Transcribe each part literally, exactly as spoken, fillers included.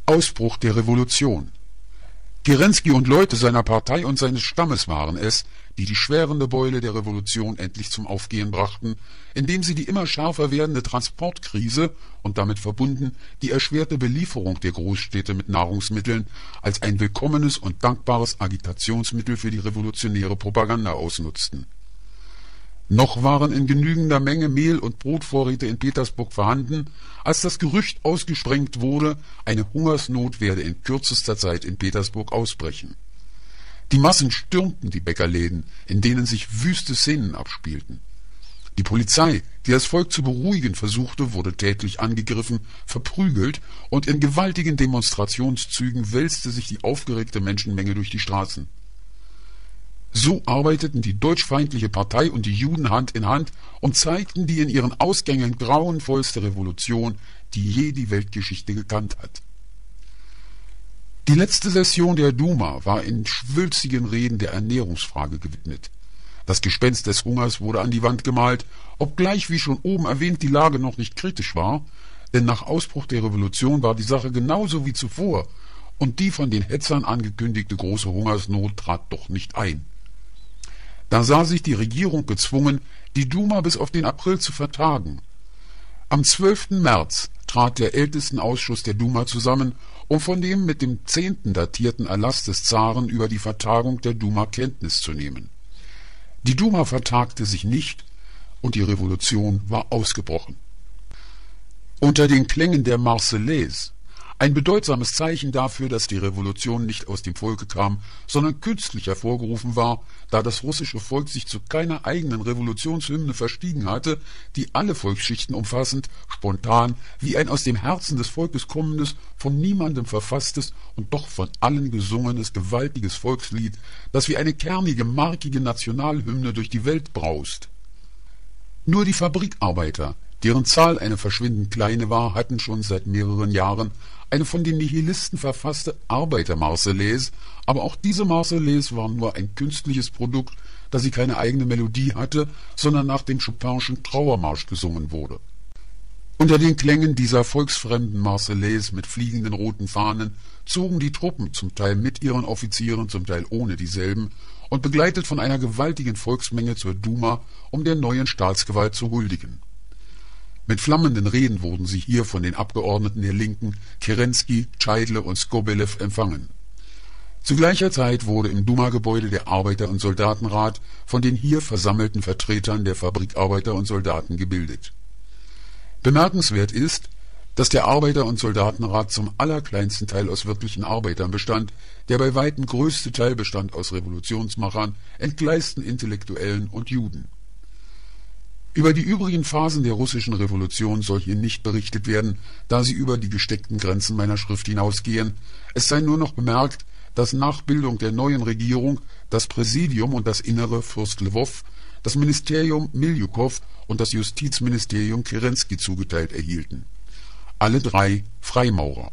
Ausbruch der Revolution. Kerenski und Leute seiner Partei und seines Stammes waren es, die die schwerende Beule der Revolution endlich zum Aufgehen brachten, indem sie die immer schärfer werdende Transportkrise und damit verbunden die erschwerte Belieferung der Großstädte mit Nahrungsmitteln als ein willkommenes und dankbares Agitationsmittel für die revolutionäre Propaganda ausnutzten. Noch waren in genügender Menge Mehl- und Brotvorräte in Petersburg vorhanden, als das Gerücht ausgesprengt wurde, eine Hungersnot werde in kürzester Zeit in Petersburg ausbrechen. Die Massen stürmten die Bäckerläden, in denen sich wüste Szenen abspielten. Die Polizei, die das Volk zu beruhigen versuchte, wurde tätlich angegriffen, verprügelt, und in gewaltigen Demonstrationszügen wälzte sich die aufgeregte Menschenmenge durch die Straßen. So arbeiteten die deutschfeindliche Partei und die Juden Hand in Hand und zeigten die in ihren Ausgängen grauenvollste Revolution, die je die Weltgeschichte gekannt hat. Die letzte Session der Duma war in schwülstigen Reden der Ernährungsfrage gewidmet. Das Gespenst des Hungers wurde an die Wand gemalt, obgleich, wie schon oben erwähnt, die Lage noch nicht kritisch war, denn nach Ausbruch der Revolution war die Sache genauso wie zuvor, und die von den Hetzern angekündigte große Hungersnot trat doch nicht ein. Da sah sich die Regierung gezwungen, die Duma bis auf den April zu vertagen. Am zwölften März trat der Ältestenausschuss der Duma zusammen, um von dem mit dem zehnten datierten Erlass des Zaren über die Vertagung der Duma Kenntnis zu nehmen. Die Duma vertagte sich nicht, und die Revolution war ausgebrochen. Unter den Klängen der Marseillaise, ein bedeutsames Zeichen dafür, dass die Revolution nicht aus dem Volke kam, sondern künstlich hervorgerufen war, da das russische Volk sich zu keiner eigenen Revolutionshymne verstiegen hatte, die alle Volksschichten umfassend, spontan, wie ein aus dem Herzen des Volkes kommendes, von niemandem verfasstes und doch von allen gesungenes, gewaltiges Volkslied, das wie eine kernige, markige Nationalhymne durch die Welt braust. Nur die Fabrikarbeiter, deren Zahl eine verschwindend kleine war, hatten schon seit mehreren Jahren eine von den Nihilisten verfasste Arbeiter-Marseillaise, aber auch diese Marseillaise war nur ein künstliches Produkt, da sie keine eigene Melodie hatte, sondern nach dem Chopinschen Trauermarsch gesungen wurde. Unter den Klängen dieser volksfremden Marseillaise mit fliegenden roten Fahnen zogen die Truppen, zum Teil mit ihren Offizieren, zum Teil ohne dieselben, und begleitet von einer gewaltigen Volksmenge zur Duma, um der neuen Staatsgewalt zu huldigen. Mit flammenden Reden wurden sie hier von den Abgeordneten der Linken, Kerenski, Scheidle und Skobelew, empfangen. Zu gleicher Zeit wurde im Duma-Gebäude der Arbeiter- und Soldatenrat von den hier versammelten Vertretern der Fabrikarbeiter und Soldaten gebildet. Bemerkenswert ist, dass der Arbeiter- und Soldatenrat zum allerkleinsten Teil aus wirklichen Arbeitern bestand, der bei weitem größte Teil bestand aus Revolutionsmachern, entgleisten Intellektuellen und Juden. Über die übrigen Phasen der russischen Revolution soll hier nicht berichtet werden, da sie über die gesteckten Grenzen meiner Schrift hinausgehen. Es sei nur noch bemerkt, dass nach Bildung der neuen Regierung das Präsidium und das Innere Fürst Lwow, das Ministerium Miljukow und das Justizministerium Kerenski zugeteilt erhielten. Alle drei Freimaurer.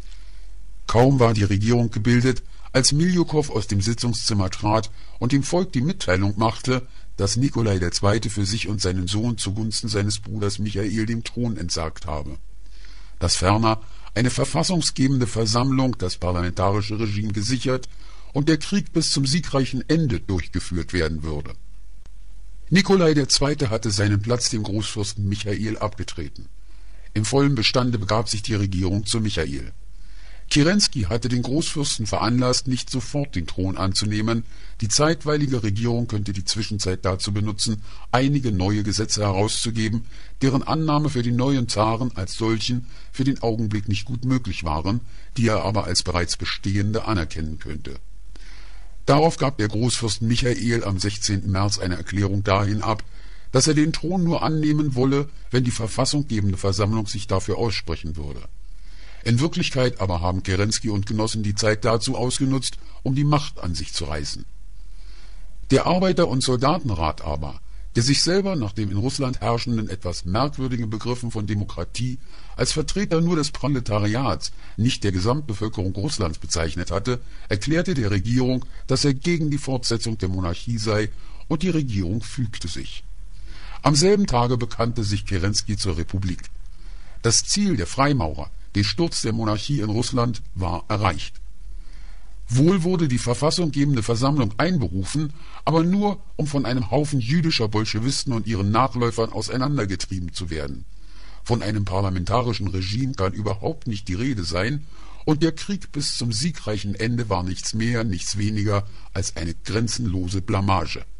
Kaum war die Regierung gebildet, als Miljukow aus dem Sitzungszimmer trat und dem Volk die Mitteilung machte, dass Nikolai der Zweite für sich und seinen Sohn zugunsten seines Bruders Michael dem Thron entsagt habe. Dass ferner eine verfassungsgebende Versammlung das parlamentarische Regime gesichert und der Krieg bis zum siegreichen Ende durchgeführt werden würde. Nikolai der Zweite hatte seinen Platz dem Großfürsten Michael abgetreten. Im vollen Bestande begab sich die Regierung zu Michael. Kerenski hatte den Großfürsten veranlasst, nicht sofort den Thron anzunehmen. Die zeitweilige Regierung könnte die Zwischenzeit dazu benutzen, einige neue Gesetze herauszugeben, deren Annahme für den neuen Zaren als solchen für den Augenblick nicht gut möglich waren, die er aber als bereits bestehende anerkennen könnte. Darauf gab der Großfürst Michael am sechzehnten März eine Erklärung dahin ab, dass er den Thron nur annehmen wolle, wenn die verfassunggebende Versammlung sich dafür aussprechen würde. In Wirklichkeit aber haben Kerenski und Genossen die Zeit dazu ausgenutzt, um die Macht an sich zu reißen. Der Arbeiter- und Soldatenrat aber, der sich selber nach dem in Russland herrschenden etwas merkwürdigen Begriffen von Demokratie als Vertreter nur des Proletariats, nicht der Gesamtbevölkerung Russlands bezeichnet hatte, erklärte der Regierung, dass er gegen die Fortsetzung der Monarchie sei, und die Regierung fügte sich. Am selben Tage bekannte sich Kerenski zur Republik. Das Ziel der Freimaurer, Der Sturz der Monarchie in Russland war erreicht. Wohl wurde die verfassunggebende Versammlung einberufen, aber nur, um von einem Haufen jüdischer Bolschewisten und ihren Nachläufern auseinandergetrieben zu werden. Von einem parlamentarischen Regime kann überhaupt nicht die Rede sein, und der Krieg bis zum siegreichen Ende war nichts mehr, nichts weniger als eine grenzenlose Blamage.